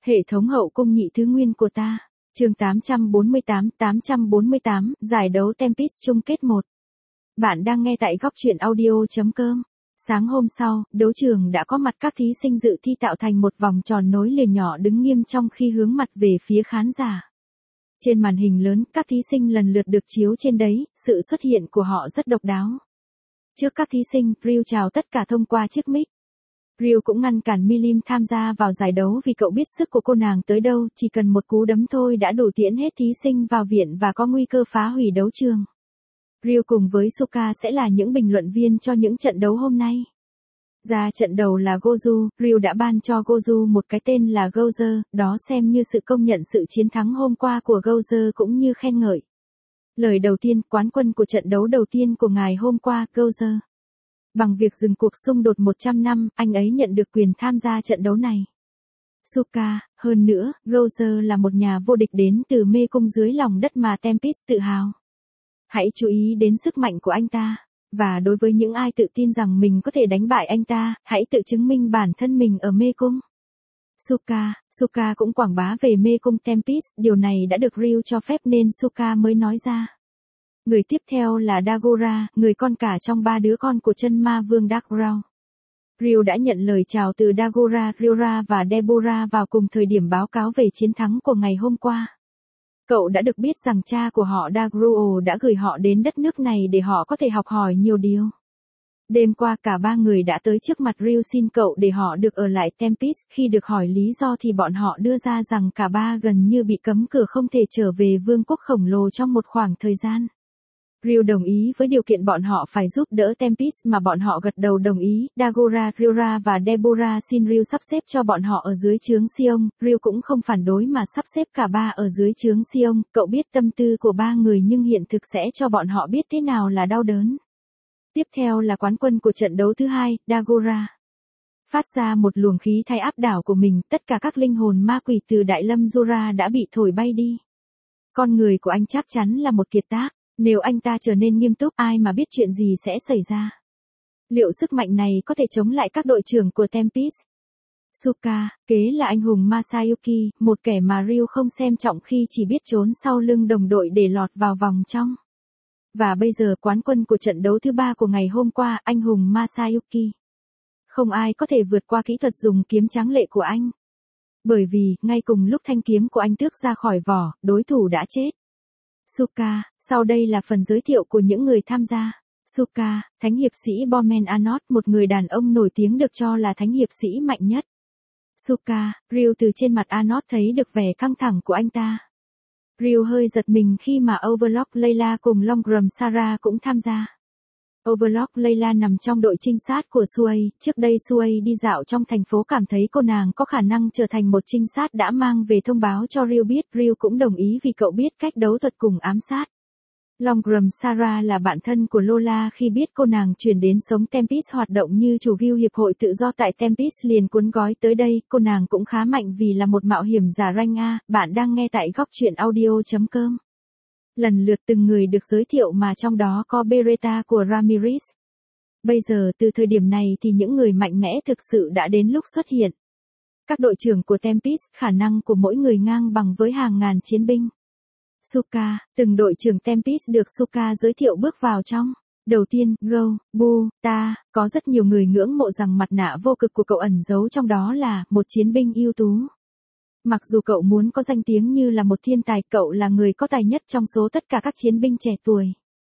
Hệ thống hậu cung nhị thứ nguyên của ta. Chương 848, giải đấu Tempest chung kết 1. Bạn đang nghe tại goctruyện.audio.com. Sáng hôm sau, đấu trường đã có mặt các thí sinh dự thi tạo thành một vòng tròn nối liền nhỏ đứng nghiêm trong khi hướng mặt về phía khán giả. Trên màn hình lớn, các thí sinh lần lượt được chiếu trên đấy, sự xuất hiện của họ rất độc đáo. Trước các thí sinh, Ryu chào tất cả thông qua chiếc mic. Ryu cũng ngăn cản Milim tham gia vào giải đấu vì cậu biết sức của cô nàng tới đâu, chỉ cần một cú đấm thôi đã đủ tiễn hết thí sinh vào viện và có nguy cơ phá hủy đấu trường. Ryu cùng với Suka sẽ là những bình luận viên cho những trận đấu hôm nay. Ra trận đầu là Goju, Ryu đã ban cho Goju một cái tên là Gozer, đó xem như sự công nhận sự chiến thắng hôm qua của Gozer cũng như khen ngợi. Lời đầu tiên, quán quân của trận đấu đầu tiên của ngày hôm qua, Gozer. Bằng việc dừng cuộc xung đột 100 năm, anh ấy nhận được quyền tham gia trận đấu này. Suka, hơn nữa, Gozer là một nhà vô địch đến từ mê cung dưới lòng đất mà Tempest tự hào. Hãy chú ý đến sức mạnh của anh ta. Và đối với những ai tự tin rằng mình có thể đánh bại anh ta, hãy tự chứng minh bản thân mình ở mê cung. Suka cũng quảng bá về mê cung Tempest, điều này đã được Ryu cho phép nên Suka mới nói ra. Người tiếp theo là Dagora, người con cả trong 3 đứa con của chân ma vương Darkrow. Ryu đã nhận lời chào từ Dagora, Ryora và Deborah vào cùng thời điểm báo cáo về chiến thắng của ngày hôm qua. Cậu đã được biết rằng cha của họ Dagruo đã gửi họ đến đất nước này để họ có thể học hỏi nhiều điều. Đêm qua cả 3 người đã tới trước mặt Ryu xin cậu để họ được ở lại Tempest, khi được hỏi lý do thì bọn họ đưa ra rằng cả ba gần như bị cấm cửa không thể trở về vương quốc khổng lồ trong một khoảng thời gian. Ryu đồng ý với điều kiện bọn họ phải giúp đỡ Tempest mà bọn họ gật đầu đồng ý. Dagora, Ryora và Deborah xin Ryu sắp xếp cho bọn họ ở dưới trướng Sion. Ryu cũng không phản đối mà sắp xếp cả ba ở dưới trướng Sion. Cậu biết tâm tư của 3 người nhưng hiện thực sẽ cho bọn họ biết thế nào là đau đớn. Tiếp theo là quán quân của trận đấu thứ hai, Dagora. Phát ra một luồng khí thay áp đảo của mình, tất cả các linh hồn ma quỷ từ Đại Lâm Jura đã bị thổi bay đi. Con người của anh chắc chắn là một kiệt tác. Nếu anh ta trở nên nghiêm túc, ai mà biết chuyện gì sẽ xảy ra. Liệu sức mạnh này có thể chống lại các đội trưởng của Tempest? Suka, kế là anh hùng Masayuki, một kẻ mà Ryu không xem trọng khi chỉ biết trốn sau lưng đồng đội để lọt vào vòng trong. Và bây giờ quán quân của trận đấu thứ 3 của ngày hôm qua, anh hùng Masayuki. Không ai có thể vượt qua kỹ thuật dùng kiếm tráng lệ của anh. Bởi vì, ngay cùng lúc thanh kiếm của anh tước ra khỏi vỏ, đối thủ đã chết. Suka, sau đây là phần giới thiệu của những người tham gia. Suka, thánh hiệp sĩ Bomen Anot, một người đàn ông nổi tiếng được cho là thánh hiệp sĩ mạnh nhất. Suka, Ryu từ trên mặt Anot thấy được vẻ căng thẳng của anh ta. Ryu hơi giật mình khi mà Overlock Layla cùng Longram Sarah cũng tham gia. Overlock Layla nằm trong đội trinh sát của Suei, trước đây Suei đi dạo trong thành phố cảm thấy cô nàng có khả năng trở thành một trinh sát đã mang về thông báo cho Ryu biết. Ryu cũng đồng ý vì cậu biết cách đấu thuật cùng ám sát. Longram Sarah là bạn thân của Lola, khi biết cô nàng chuyển đến sống Tempest hoạt động như chủ guild hiệp hội tự do tại Tempest liền cuốn gói tới đây. Cô nàng cũng khá mạnh vì là một mạo hiểm giả rank A. Bạn đang nghe tại goctruyện.audio.com. Lần lượt từng người được giới thiệu mà trong đó có Beretta của Ramirez. Bây giờ từ thời điểm này thì những người mạnh mẽ thực sự đã đến lúc xuất hiện. Các đội trưởng của Tempest, khả năng của mỗi người ngang bằng với hàng ngàn chiến binh. Suka, từng đội trưởng Tempest được Suka giới thiệu bước vào trong. Đầu tiên, Ta, có rất nhiều người ngưỡng mộ rằng mặt nạ vô cực của cậu ẩn giấu trong đó là một chiến binh ưu tú. Mặc dù cậu muốn có danh tiếng như là một thiên tài, cậu là người có tài nhất trong số tất cả các chiến binh trẻ tuổi.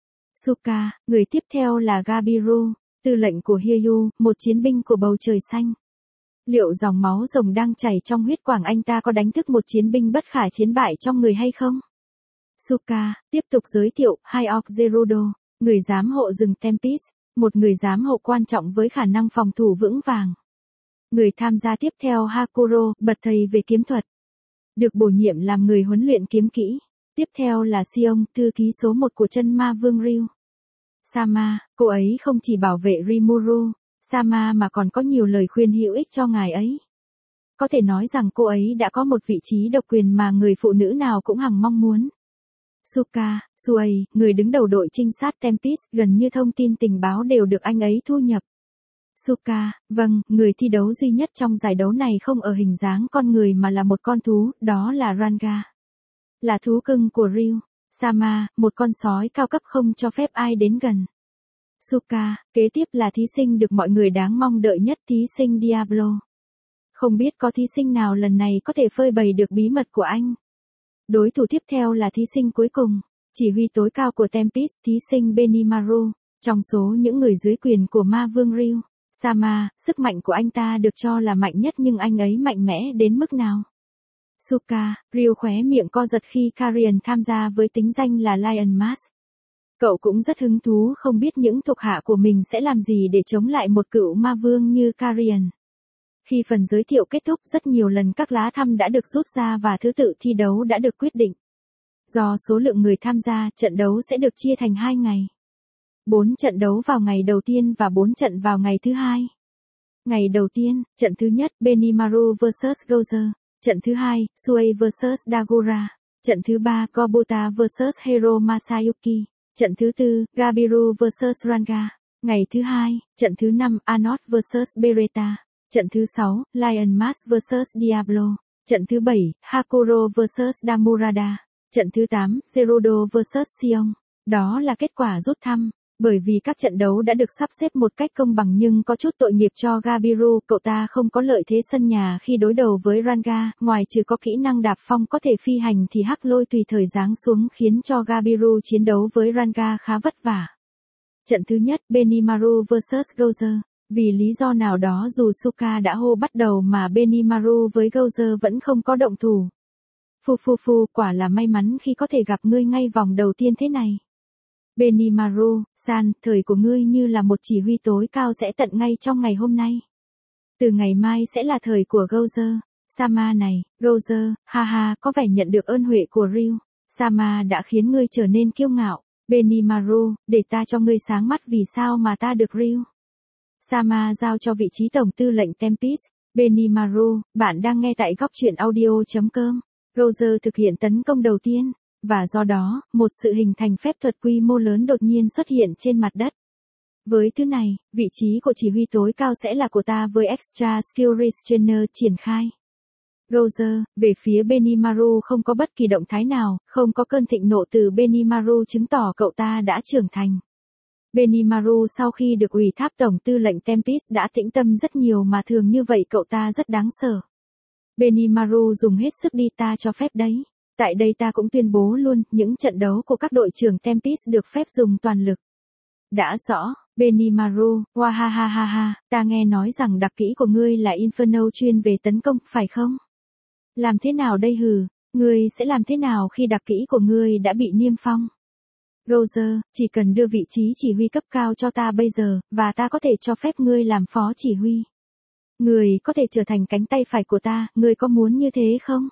Suka, người tiếp theo là Gabiru, tư lệnh của Hyeyu, một chiến binh của bầu trời xanh. Liệu dòng máu rồng đang chảy trong huyết quản anh ta có đánh thức một chiến binh bất khả chiến bại trong người hay không? Suka, tiếp tục giới thiệu, Hayok Gerudo, người giám hộ rừng Tempest, một người giám hộ quan trọng với khả năng phòng thủ vững vàng. Người tham gia tiếp theo Hakuro, bậc thầy về kiếm thuật. Được bổ nhiệm làm người huấn luyện kiếm kỹ. Tiếp theo là Sion, thư ký số 1 của chân ma vương Ryu. Sama, cô ấy không chỉ bảo vệ Rimuru, Sama mà còn có nhiều lời khuyên hữu ích cho ngài ấy. Có thể nói rằng cô ấy đã có một vị trí độc quyền mà người phụ nữ nào cũng hằng mong muốn. Suka, Suei, người đứng đầu đội trinh sát Tempest, gần như thông tin tình báo đều được anh ấy thu nhập. Suka, vâng, người thi đấu duy nhất trong giải đấu này không ở hình dáng con người mà là một con thú, đó là Ranga. Là thú cưng của Ryu. Sama, một con sói cao cấp không cho phép ai đến gần. Suka, kế tiếp là thí sinh được mọi người đáng mong đợi nhất, thí sinh Diablo. Không biết có thí sinh nào lần này có thể phơi bày được bí mật của anh. Đối thủ tiếp theo là thí sinh cuối cùng, chỉ huy tối cao của Tempest, thí sinh Benimaru. Trong số những người dưới quyền của ma vương Ryu, Sama, sức mạnh của anh ta được cho là mạnh nhất nhưng anh ấy mạnh mẽ đến mức nào? Suka, Ryu khóe miệng co giật khi Karian tham gia với tính danh là Lion Mask. Cậu cũng rất hứng thú không biết những thuộc hạ của mình sẽ làm gì để chống lại một cựu ma vương như Karian. Khi phần giới thiệu kết thúc, rất nhiều lần các lá thăm đã được rút ra và thứ tự thi đấu đã được quyết định. Do số lượng người tham gia, trận đấu sẽ được chia thành 2 ngày. 4 trận đấu vào ngày đầu tiên và 4 trận vào ngày thứ hai. Ngày đầu tiên, trận thứ nhất Benimaru vs Gozer. Trận thứ hai, Shuei vs Dagura. Trận thứ ba, Gobota vs Hero Masayuki. Trận thứ tư, Gabiru vs Ranga. Ngày thứ hai, trận thứ năm, Anot vs Beretta. Trận thứ 6, Lion Mask vs Diablo. Trận thứ 7, Hakuro vs Damurada. Trận thứ 8, Zerudo vs Sion. Đó là kết quả rút thăm. Bởi vì các trận đấu đã được sắp xếp một cách công bằng nhưng có chút tội nghiệp cho Gabiru, cậu ta không có lợi thế sân nhà khi đối đầu với Ranga, ngoài trừ có kỹ năng đạp phong có thể phi hành thì hắc lôi tùy thời giáng xuống khiến cho Gabiru chiến đấu với Ranga khá vất vả. Trận thứ nhất Benimaru vs Gozer. Vì lý do nào đó dù Suka đã hô bắt đầu mà Benimaru với Gozer vẫn không có động thủ. Phu, quả là may mắn khi có thể gặp ngươi ngay vòng đầu tiên thế này. Benimaru, san, thời của ngươi như là một chỉ huy tối cao sẽ tận ngay trong ngày hôm nay. Từ ngày mai sẽ là thời của Gozer. Sama này, Gozer, ha, có vẻ nhận được ơn huệ của Ryu. Sama đã khiến ngươi trở nên kiêu ngạo. Benimaru, để ta cho ngươi sáng mắt vì sao mà ta được Ryu. Sama giao cho vị trí tổng tư lệnh Tempest. Benimaru, bạn đang nghe tại góc truyện audio.com. Gozer thực hiện tấn công đầu tiên. Và do đó, một sự hình thành phép thuật quy mô lớn đột nhiên xuất hiện trên mặt đất. Với thứ này, vị trí của chỉ huy tối cao sẽ là của ta với Extra Skill Restrainer triển khai. Gozer, về phía Benimaru không có bất kỳ động thái nào, không có cơn thịnh nộ từ Benimaru chứng tỏ cậu ta đã trưởng thành. Benimaru sau khi được ủy thác tổng tư lệnh Tempest đã tĩnh tâm rất nhiều mà thường như vậy cậu ta rất đáng sợ. Benimaru dùng hết sức đi, ta cho phép đấy. Tại đây ta cũng tuyên bố luôn, những trận đấu của các đội trưởng Tempest được phép dùng toàn lực. Đã rõ, Benimaru, wahahaha, ta nghe nói rằng đặc kỹ của ngươi là Inferno chuyên về tấn công, phải không? Làm thế nào đây hừ, ngươi sẽ làm thế nào khi đặc kỹ của ngươi đã bị niêm phong? Gozer, chỉ cần đưa vị trí chỉ huy cấp cao cho ta bây giờ, và ta có thể cho phép ngươi làm phó chỉ huy. Ngươi có thể trở thành cánh tay phải của ta, ngươi có muốn như thế không?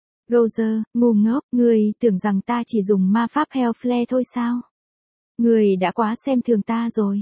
Gozer, ngu ngốc, ngươi tưởng rằng ta chỉ dùng ma pháp Hellflare thôi sao? Ngươi đã quá xem thường ta rồi.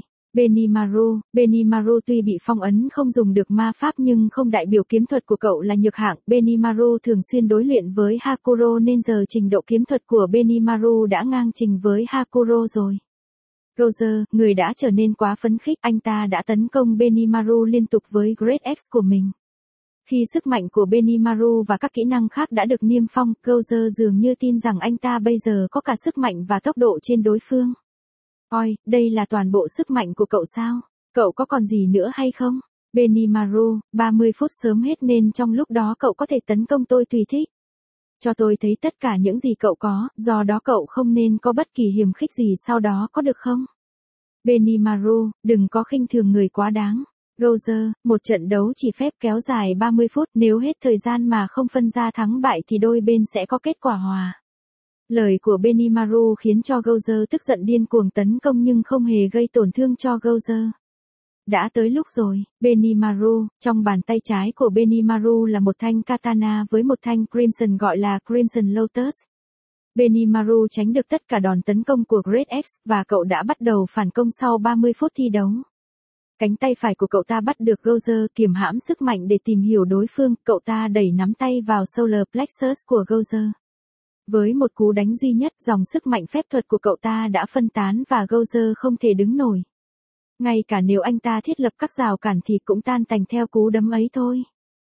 Benimaru tuy bị phong ấn không dùng được ma pháp nhưng không đại biểu kiếm thuật của cậu là nhược hạng. Benimaru thường xuyên đối luyện với Hakuro nên giờ trình độ kiếm thuật của Benimaru đã ngang trình với Hakuro rồi. Gozer, người đã trở nên quá phấn khích, anh ta đã tấn công Benimaru liên tục với Great X của mình. Khi sức mạnh của Benimaru và các kỹ năng khác đã được niêm phong, Gozer dường như tin rằng anh ta bây giờ có cả sức mạnh và tốc độ trên đối phương. Ôi, đây là toàn bộ sức mạnh của cậu sao? Cậu có còn gì nữa hay không? Benimaru, 30 phút sớm hết nên trong lúc đó cậu có thể tấn công tôi tùy thích. Cho tôi thấy tất cả những gì cậu có, do đó cậu không nên có bất kỳ hiềm khích gì sau đó có được không? Benimaru, đừng có khinh thường người quá đáng. Gozer, một trận đấu chỉ phép kéo dài 30 phút, nếu hết thời gian mà không phân ra thắng bại thì đôi bên sẽ có kết quả hòa. Lời của Benimaru khiến cho Gozer tức giận điên cuồng tấn công nhưng không hề gây tổn thương cho Gozer. Đã tới lúc rồi, Benimaru, trong bàn tay trái của Benimaru là một thanh katana với một thanh Crimson gọi là Crimson Lotus. Benimaru tránh được tất cả đòn tấn công của Great X, và cậu đã bắt đầu phản công sau 30 phút thi đấu. Cánh tay phải của cậu ta bắt được Gozer kiềm hãm sức mạnh để tìm hiểu đối phương, cậu ta đẩy nắm tay vào Solar Plexus của Gozer. Với một cú đánh duy nhất, dòng sức mạnh phép thuật của cậu ta đã phân tán và Gozer không thể đứng nổi. Ngay cả nếu anh ta thiết lập các rào cản thì cũng tan tành theo cú đấm ấy thôi.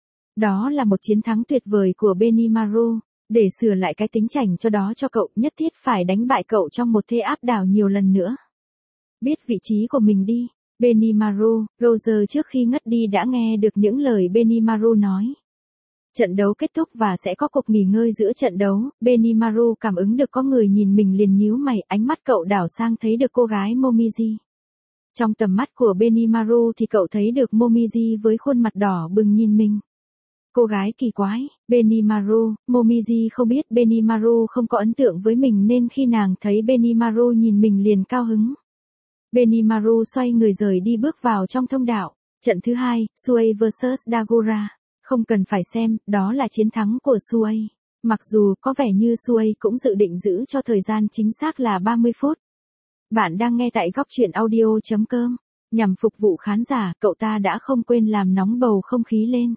Đó là một chiến thắng tuyệt vời của Benimaru. Để sửa lại cái tính chảnh cho đó cho cậu, nhất thiết phải đánh bại cậu trong một thế áp đảo nhiều lần nữa. Biết vị trí của mình đi. Benimaru, Gozer trước khi ngất đi đã nghe được những lời Benimaru nói. Trận đấu kết thúc và sẽ có cuộc nghỉ ngơi giữa trận đấu. Benimaru cảm ứng được có người nhìn mình liền nhíu mày, ánh mắt cậu đảo sang thấy được cô gái Momiji. Trong tầm mắt của Benimaru thì cậu thấy được Momiji với khuôn mặt đỏ bừng nhìn mình. Cô gái kỳ quái, Benimaru, Momiji không biết Benimaru không có ấn tượng với mình nên khi nàng thấy Benimaru nhìn mình liền cao hứng. Benimaru xoay người rời đi bước vào trong thông đạo. Trận thứ 2, Suei vs Dagora. Không cần phải xem, đó là chiến thắng của Suei. Mặc dù có vẻ như Suei cũng dự định giữ cho thời gian chính xác là 30 phút. Bạn đang nghe tại góc truyện audio.com. Nhằm phục vụ khán giả, cậu ta đã không quên làm nóng bầu không khí lên.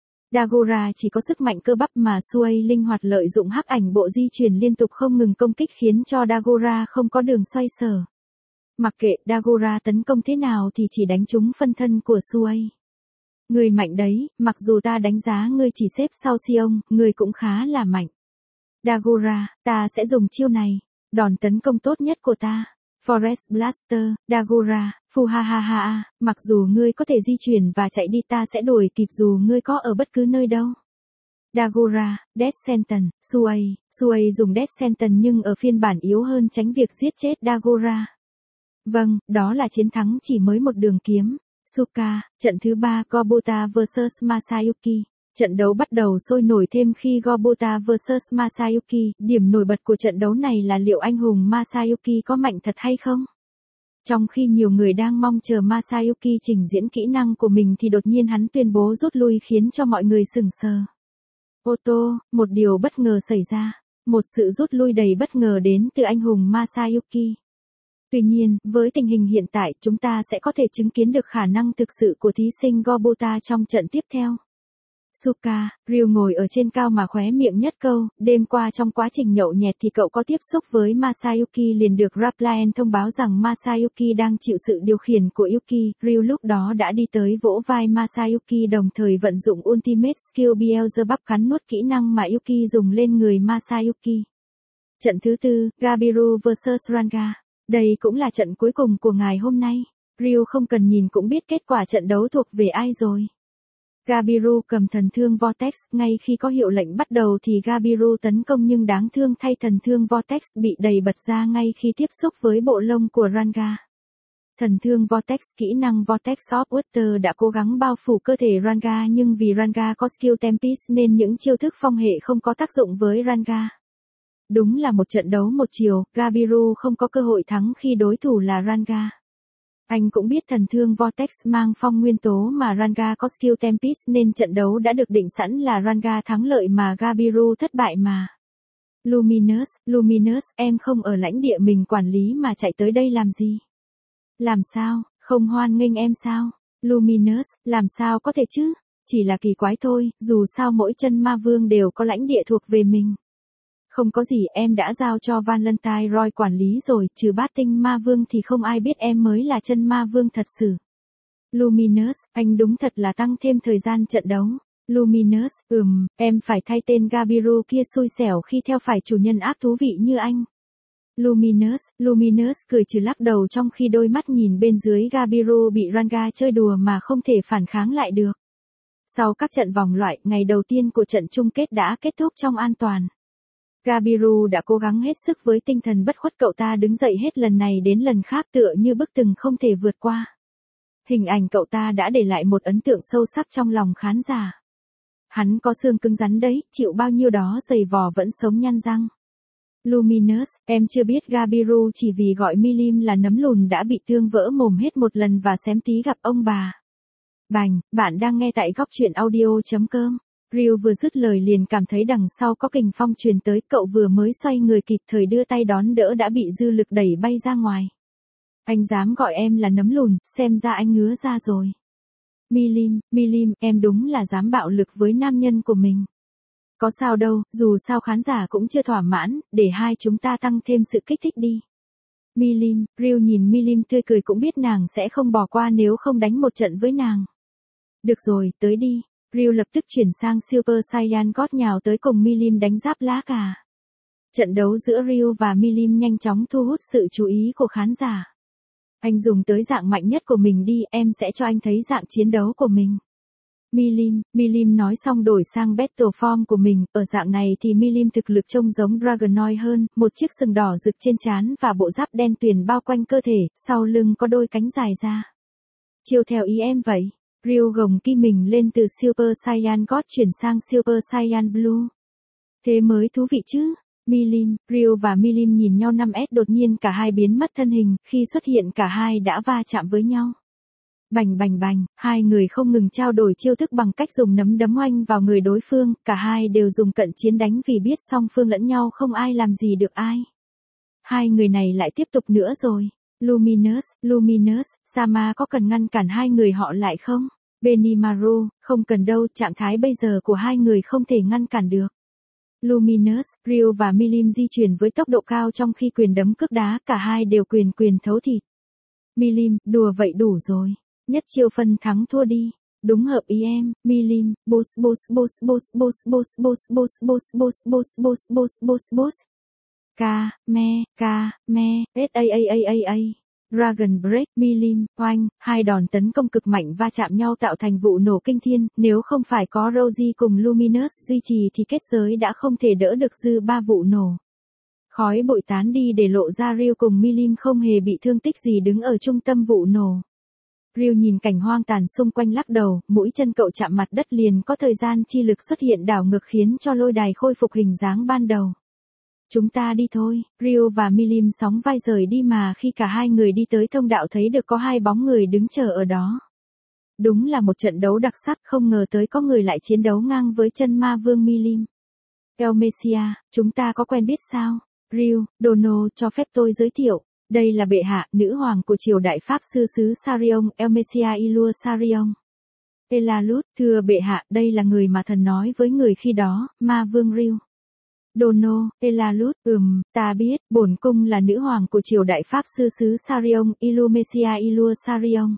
Dagora chỉ có sức mạnh cơ bắp mà Suei linh hoạt lợi dụng hắc ảnh bộ di chuyển liên tục không ngừng công kích khiến cho Dagora không có đường xoay sở. Mặc kệ Dagora tấn công thế nào thì chỉ đánh trúng phân thân của Suei. Người mạnh đấy, mặc dù ta đánh giá ngươi chỉ xếp sau Xiong, ngươi cũng khá là mạnh. Dagora, ta sẽ dùng chiêu này, đòn tấn công tốt nhất của ta. Forest Blaster, Dagora, phu ha ha ha, mặc dù ngươi có thể di chuyển và chạy đi ta sẽ đuổi kịp dù ngươi có ở bất cứ nơi đâu. Dagora, Death Sentence, Suei dùng Death Sentence nhưng ở phiên bản yếu hơn tránh việc giết chết Dagora. Vâng, đó là chiến thắng chỉ mới một đường kiếm. Suka, trận thứ 3 Gobota vs Masayuki. Trận đấu bắt đầu sôi nổi thêm khi Gobota vs Masayuki. Điểm nổi bật của trận đấu này là liệu anh hùng Masayuki có mạnh thật hay không? Trong khi nhiều người đang mong chờ Masayuki trình diễn kỹ năng của mình thì đột nhiên hắn tuyên bố rút lui khiến cho mọi người sửng sờ. Ô tô, một điều bất ngờ xảy ra. Một sự rút lui đầy bất ngờ đến từ anh hùng Masayuki. Tuy nhiên, với tình hình hiện tại chúng ta sẽ có thể chứng kiến được khả năng thực sự của thí sinh Gobota trong trận tiếp theo. Suka, Ryu ngồi ở trên cao mà khóe miệng nhất câu, đêm qua trong quá trình nhậu nhẹt thì cậu có tiếp xúc với Masayuki liền được Rapplaen thông báo rằng Masayuki đang chịu sự điều khiển của Yuki. Ryu lúc đó đã đi tới vỗ vai Masayuki đồng thời vận dụng Ultimate Skill Beelzebub cắn nuốt kỹ năng mà Yuki dùng lên người Masayuki. Trận thứ 4, Gabiru vs Ranga. Đây cũng là trận cuối cùng của ngày hôm nay. Ryu không cần nhìn cũng biết kết quả trận đấu thuộc về ai rồi. Gabiru cầm thần thương Vortex, ngay khi có hiệu lệnh bắt đầu thì Gabiru tấn công nhưng đáng thương thay thần thương Vortex bị đẩy bật ra ngay khi tiếp xúc với bộ lông của Ranga. Thần thương Vortex kỹ năng Vortex of Water đã cố gắng bao phủ cơ thể Ranga nhưng vì Ranga có skill Tempest nên những chiêu thức phong hệ không có tác dụng với Ranga. Đúng là một trận đấu một chiều, Gabiru không có cơ hội thắng khi đối thủ là Ranga. Anh cũng biết thần thương Vortex mang phong nguyên tố mà Ranga có skill Tempest nên trận đấu đã được định sẵn là Ranga thắng lợi mà Gabiru thất bại mà. Luminous, em không ở lãnh địa mình quản lý mà chạy tới đây làm gì? Làm sao, không hoan nghênh em sao? Luminous, làm sao có thể chứ? Chỉ là kỳ quái thôi, dù sao mỗi chân ma vương đều có lãnh địa thuộc về mình. Không có gì, em đã giao cho Valentine Roy quản lý rồi, trừ bát tinh ma vương thì không ai biết em mới là chân ma vương thật sự. Luminous, anh đúng thật là tăng thêm thời gian trận đấu. Luminous, em phải thay tên Gabiru kia xui xẻo khi theo phải chủ nhân ác thú vị như anh. Luminous cười trừ lắc đầu trong khi đôi mắt nhìn bên dưới Gabiru bị Ranga chơi đùa mà không thể phản kháng lại được. Sau các trận vòng loại, ngày đầu tiên của trận chung kết đã kết thúc trong an toàn. Gabiru đã cố gắng hết sức với tinh thần bất khuất, cậu ta đứng dậy hết lần này đến lần khác tựa như bức tường không thể vượt qua. Hình ảnh cậu ta đã để lại một ấn tượng sâu sắc trong lòng khán giả. Hắn có xương cứng rắn đấy, chịu bao nhiêu đó giày vò vẫn sống nhăn răng. Luminous, em chưa biết Gabiru chỉ vì gọi Milim là nấm lùn đã bị thương vỡ mồm hết một lần và xém tí gặp ông bà. Bành, bạn đang nghe tại góc truyện audio.com. Ryu vừa dứt lời liền cảm thấy đằng sau có kình phong truyền tới, cậu vừa mới xoay người kịp thời đưa tay đón đỡ đã bị dư lực đẩy bay ra ngoài. Anh dám gọi em là nấm lùn, xem ra anh ngứa ra rồi. Milim, em đúng là dám bạo lực với nam nhân của mình. Có sao đâu, dù sao khán giả cũng chưa thỏa mãn, để hai chúng ta tăng thêm sự kích thích đi. Milim, Ryu nhìn Milim tươi cười cũng biết nàng sẽ không bỏ qua nếu không đánh một trận với nàng. Được rồi, tới đi. Ryu lập tức chuyển sang Super Saiyan God nhào tới cùng Milim đánh giáp lá cà. Trận đấu giữa Ryu và Milim nhanh chóng thu hút sự chú ý của khán giả. Anh dùng tới dạng mạnh nhất của mình đi, em sẽ cho anh thấy dạng chiến đấu của mình. Milim nói xong đổi sang Battle Form của mình, ở dạng này thì Milim thực lực trông giống Dragonoid hơn, một chiếc sừng đỏ rực trên trán và bộ giáp đen tuyền bao quanh cơ thể, sau lưng có đôi cánh dài ra. Chiều theo ý em vậy. Ryu gồng ki mình lên từ Super Saiyan God chuyển sang Super Saiyan Blue. Thế mới thú vị chứ. Ryu và Milim nhìn nhau 5S đột nhiên cả hai biến mất thân hình, khi xuất hiện cả hai đã va chạm với nhau. Bành bành bành, hai người không ngừng trao đổi chiêu thức bằng cách dùng nấm đấm oanh vào người đối phương, cả hai đều dùng cận chiến đánh vì biết song phương lẫn nhau không ai làm gì được ai. Hai người này lại tiếp tục nữa rồi. Luminous, Sama có cần ngăn cản hai người họ lại không? Benimaru, không cần đâu, trạng thái bây giờ của hai người không thể ngăn cản được. Luminous, Ryu và Milim di chuyển với tốc độ cao trong khi quyền đấm cước đá, cả hai đều quyền thấu thịt. Milim, đùa vậy đủ rồi. Nhất chiêu phân thắng thua đi. Đúng hợp ý em. Milim, boss. Ka, me, a. Dragon Break, Milim, oanh, hai đòn tấn công cực mạnh va chạm nhau tạo thành vụ nổ kinh thiên, nếu không phải có Rosie cùng Luminous duy trì thì kết giới đã không thể đỡ được dư ba vụ nổ. Khói bụi tán đi để lộ ra Ryu cùng Milim không hề bị thương tích gì đứng ở trung tâm vụ nổ. Ryu nhìn cảnh hoang tàn xung quanh lắc đầu, mũi chân cậu chạm mặt đất liền có thời gian chi lực xuất hiện đảo ngược khiến cho lôi đài khôi phục hình dáng ban đầu. Chúng ta đi thôi. Ryu và Milim sóng vai rời đi mà khi cả hai người đi tới thông đạo thấy được có hai bóng người đứng chờ ở đó. Đúng là một trận đấu đặc sắc, không ngờ tới có người lại chiến đấu ngang với chân ma vương Milim. Elmesia, chúng ta có quen biết sao? Ryu, Dono, cho phép tôi giới thiệu. Đây là bệ hạ, nữ hoàng của triều đại Pháp sư xứ Sarion, Elmesia Ilua Sarion. Elalut, thưa bệ hạ, đây là người mà thần nói với người khi đó, ma vương Ryu. Dono, Elalut, ta biết, bổn cung là nữ hoàng của triều đại Pháp sư xứ Sarion, Ilumesia Ilua Sarion.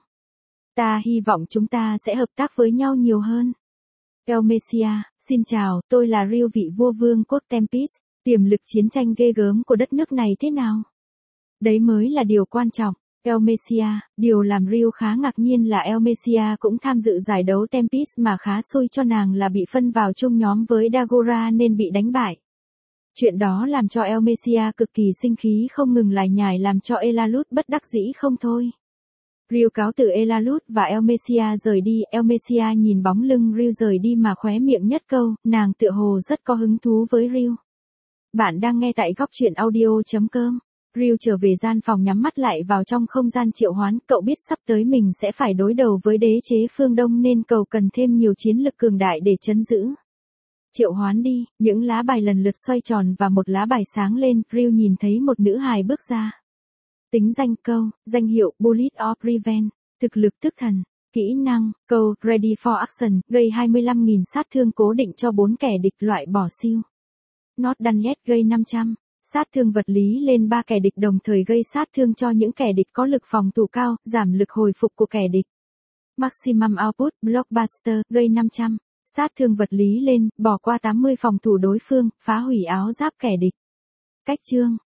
Ta hy vọng chúng ta sẽ hợp tác với nhau nhiều hơn. Elmesia, xin chào, tôi là Ryu vị vua vương quốc Tempest, tiềm lực chiến tranh ghê gớm của đất nước này thế nào? Đấy mới là điều quan trọng. Elmesia, điều làm Ryu khá ngạc nhiên là Elmesia cũng tham dự giải đấu Tempest mà khá xui cho nàng là bị phân vào chung nhóm với Dagora nên bị đánh bại. Chuyện đó làm cho Elmesia cực kỳ sinh khí không ngừng lải nhải làm cho Elalut bất đắc dĩ không thôi. Ryu cáo từ Elalut và Elmesia rời đi, Elmesia nhìn bóng lưng Ryu rời đi mà khóe miệng nhất câu, nàng tựa hồ rất có hứng thú với Ryu. Bạn đang nghe tại góc truyện audio.com. Ryu trở về gian phòng nhắm mắt lại vào trong không gian triệu hoán, cậu biết sắp tới mình sẽ phải đối đầu với đế chế phương Đông nên cậu cần thêm nhiều chiến lực cường đại để trấn giữ. Triệu hoán đi, những lá bài lần lượt xoay tròn và một lá bài sáng lên, Ryu nhìn thấy một nữ hài bước ra. Tính danh câu, danh hiệu Bullet of Revenge, thực lực thức thần, kỹ năng, câu Ready for Action, gây 25.000 sát thương cố định cho 4 kẻ địch loại bỏ siêu. Not done yet gây 500, sát thương vật lý lên 3 kẻ địch đồng thời gây sát thương cho những kẻ địch có lực phòng thủ cao, giảm lực hồi phục của kẻ địch. Maximum Output Blockbuster, gây 500. Sát thương vật lý lên, bỏ qua 80 phòng thủ đối phương, phá hủy áo giáp kẻ địch. Cách chương,